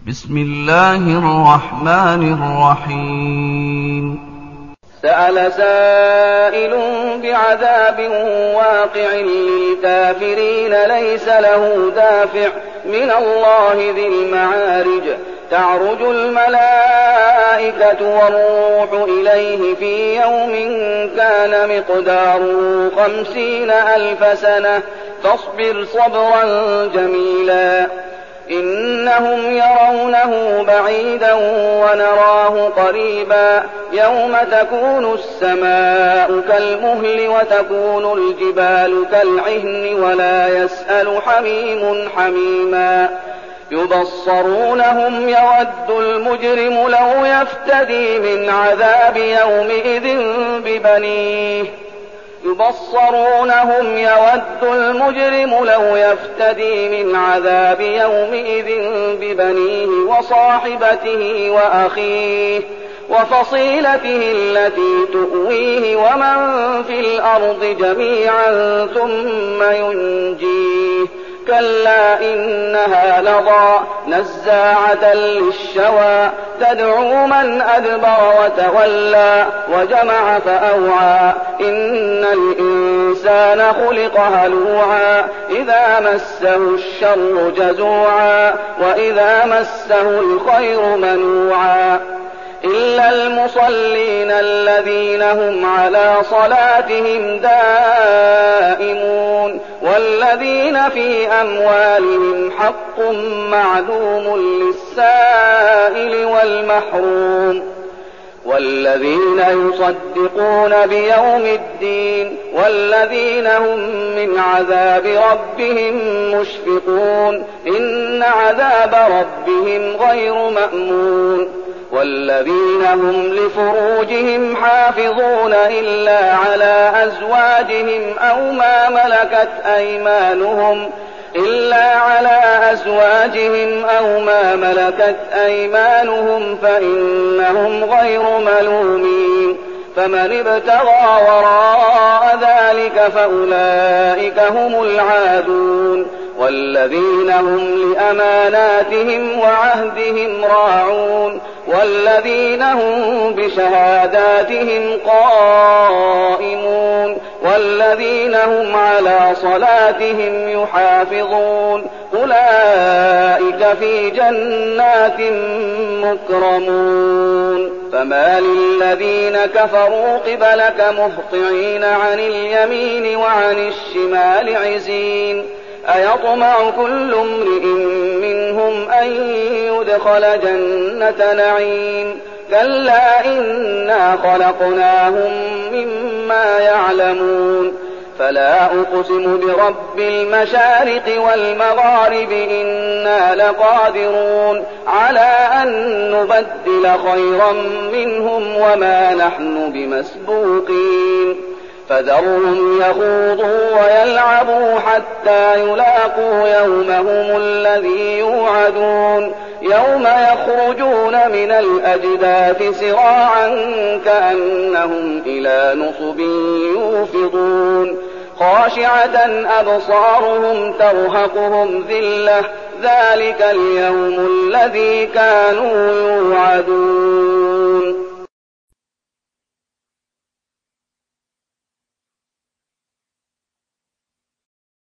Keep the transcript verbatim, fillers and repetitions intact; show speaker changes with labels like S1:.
S1: بسم الله الرحمن الرحيم.
S2: سأل سائل بعذاب واقع للكافرين ليس له دافع من الله ذي المعارج تعرج الملائكة والروح إليه في يوم كان مقداره خمسين ألف سنة فاصبر صبرا جميلا إنهم يرونه بعيدا ونراه قريبا يوم تكون السماء كالمهل وتكون الجبال كالعهن ولا يسأل حميم حميما يبصرونهم يود المجرم لو يفتدي من عذاب يومئذ ببنيه يبصرونهم يود المجرم لو يفتدي من عذاب يومئذ ببنيه وصاحبته وأخيه وفصيلته التي تؤويه ومن في الأرض جميعا ثم ينجيه كلا إنها لظى نزاعة للشوى تدعو من أدبر وتولى وجمع فأوعى إن الإنسان خلق هلوعا إذا مسه الشر جزوعا وإذا مسه الخير منوعا إلا المصلين الذين هم على صلاتهم دائمون والذين في أموالهم حق معلوم للسائل والمحروم والذين يصدقون بيوم الدين والذين هم من عذاب ربهم مشفقون إن عذاب ربهم غير مأمون والذين هم لفروجهم حافظون إلا على أزواجهم أو ما ملكت أيمانهم إلا على أزواجهم أو ما ملكت أيمانهم فإنهم غير ملومين فمن ابتغى وراء ذلك فأولئك هم العادون والذين هم لأماناتهم وعهدهم راعون والذين هم بشهاداتهم قائمون والذين هم على صلاتهم يحافظون أولئك في جنات مكرمون فما للذين كفروا قبلك مهطعين عن اليمين وعن الشمال عزين أيطمع كل امرئ منهم أن يدخل جنة نعيم كلا إنا خلقناهم مما يعلمون فلا أقسم برب المشارق والمغارب إنا لقادرون على أن نبدل خيرا منهم وما نحن بمسبوقين فذرهم يخوضوا ويلعبوا حتى يلاقوا يومهم الذي يوعدون يوم يخرجون من الأجداث سراعا كأنهم إلى نصب يوفضون خاشعة أبصارهم ترهقهم ذلة ذلك اليوم الذي كانوا يوعدون.